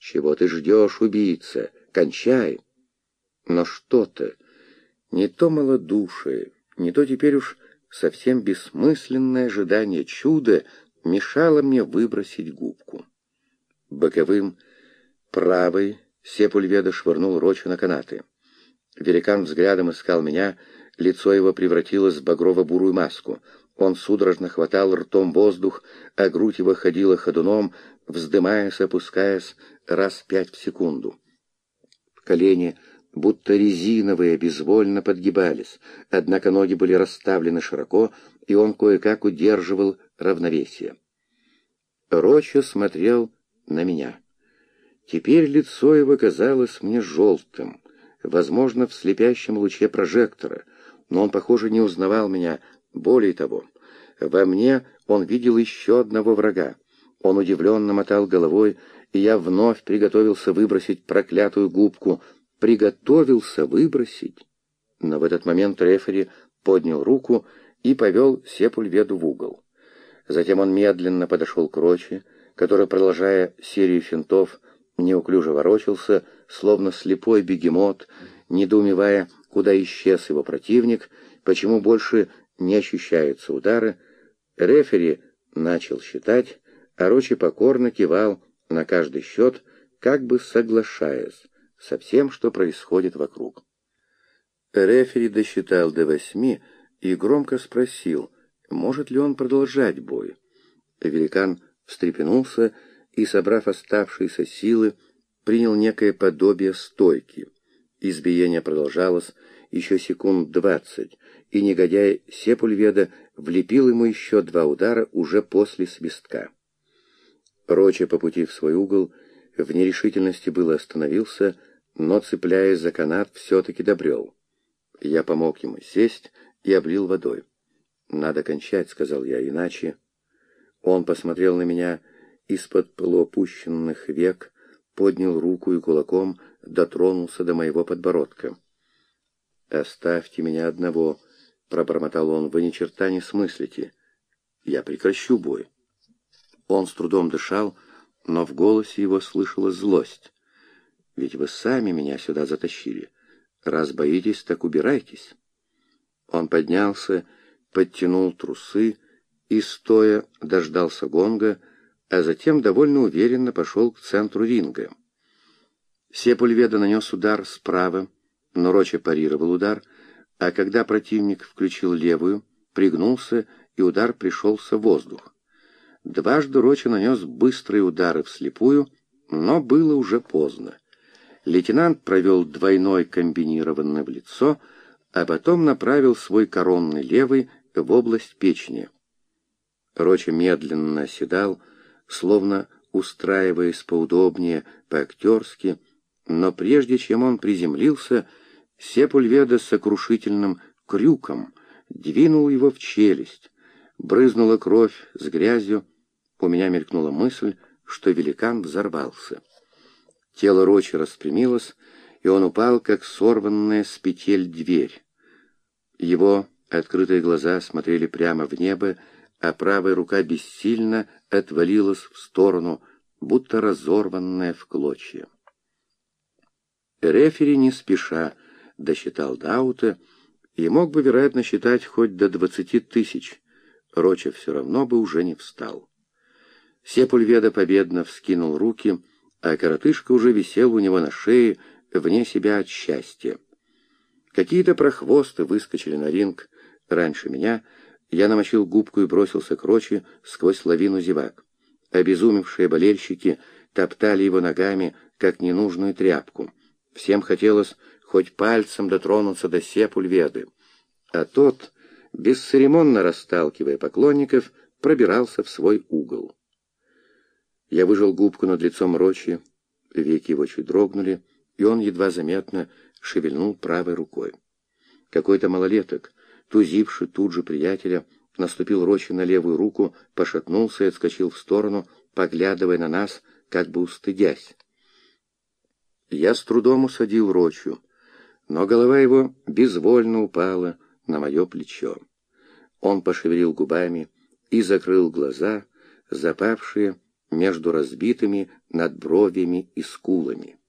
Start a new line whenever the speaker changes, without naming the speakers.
«Чего ты ждешь, убийца? Кончай!» Но что-то, не то малодушие, не то теперь уж совсем бессмысленное ожидание чуда мешало мне выбросить губку. Боковым правой Сепульведа швырнул Рочу на канаты. Великан взглядом искал меня, лицо его превратилось в багрово-бурую маску. Он судорожно хватал ртом воздух, а грудь его ходила ходуном, вздымаясь, опускаясь раз 5 в секунду. Колени, будто резиновые, безвольно подгибались, однако ноги были расставлены широко, и он кое-как удерживал равновесие. Роча смотрел на меня. Теперь лицо его казалось мне желтым, возможно, в слепящем луче прожектора, но он, похоже, не узнавал меня. Более того, во мне он видел еще одного врага. Он удивленно мотал головой, и я вновь приготовился выбросить проклятую губку. Приготовился выбросить. Но в этот момент рефери поднял руку и повел Сепульведу в угол. Затем он медленно подошел к Роче, который, продолжая серию финтов, неуклюже ворочался, словно слепой бегемот, недоумевая, куда исчез его противник, почему больше не ощущаются удары. Рефери начал считать, а Роче покорно кивал на каждый счет, как бы соглашаясь со всем, что происходит вокруг. Рефери досчитал до 8 и громко спросил, может ли он продолжать бой. Великан встрепенулся и, собрав оставшиеся силы, принял некое подобие стойки. Избиение продолжалось еще секунд 20, и негодяй Сепульведа влепил ему еще 2 удара уже после свистка. Роча по пути в свой угол в нерешительности было остановился, но, цепляясь за канат, все-таки добрел. Я помог ему сесть и облил водой. «Надо кончать», — сказал я, — «иначе...» Он посмотрел на меня из-под полуопущенных век, поднял руку и кулаком дотронулся до моего подбородка. «Оставьте меня одного», — пробормотал он, — «вы ни черта не смыслите. Я прекращу бой». Он с трудом дышал, но в голосе его слышалась злость. «Ведь вы сами меня сюда затащили. Раз боитесь, так убирайтесь». Он поднялся, подтянул трусы и, стоя, дождался гонга, а затем довольно уверенно пошел к центру ринга. Сепульведа нанес удар справа, но Роча парировал удар, а когда противник включил левую, пригнулся, и удар пришелся в воздух. Дважды Роча нанес быстрые удары вслепую, но было уже поздно. Лейтенант провел двойной комбинированный в лицо, а потом направил свой коронный левый в область печени. Роча медленно оседал, словно устраиваясь поудобнее, по-актерски, но прежде чем он приземлился, Сепульведа с сокрушительным крюком двинул его в челюсть. Брызнула кровь с грязью. У меня мелькнула мысль, что великан взорвался. Тело Рочи распрямилось, и он упал, как сорванная с петель дверь. Его открытые глаза смотрели прямо в небо, а правая рука бессильно отвалилась в сторону, будто разорванная в клочья. Рефери не спеша досчитал до аута и мог бы, вероятно, считать хоть до 20 тысяч. Роча все равно бы уже не встал. Сепульведа победно вскинул руки, а коротышка уже висел у него на шее, вне себя от счастья. Какие-то прохвосты выскочили на ринг раньше меня. Я намочил губку и бросился к Роче сквозь лавину зевак. Обезумевшие болельщики топтали его ногами, как ненужную тряпку. Всем хотелось хоть пальцем дотронуться до Сепульведы, а тот, бесцеремонно расталкивая поклонников, пробирался в свой угол. Я выжал губку над лицом Рочи, веки его чуть дрогнули, и он едва заметно шевельнул правой рукой. Какой-то малолеток, тузивший тут же приятеля, наступил Рочи на левую руку, пошатнулся и отскочил в сторону, поглядывая на нас, как бы устыдясь. Я с трудом усадил Рочу, но голова его безвольно упала на мое плечо. Он пошевелил губами и закрыл глаза, запавшие между разбитыми надбровьями и скулами.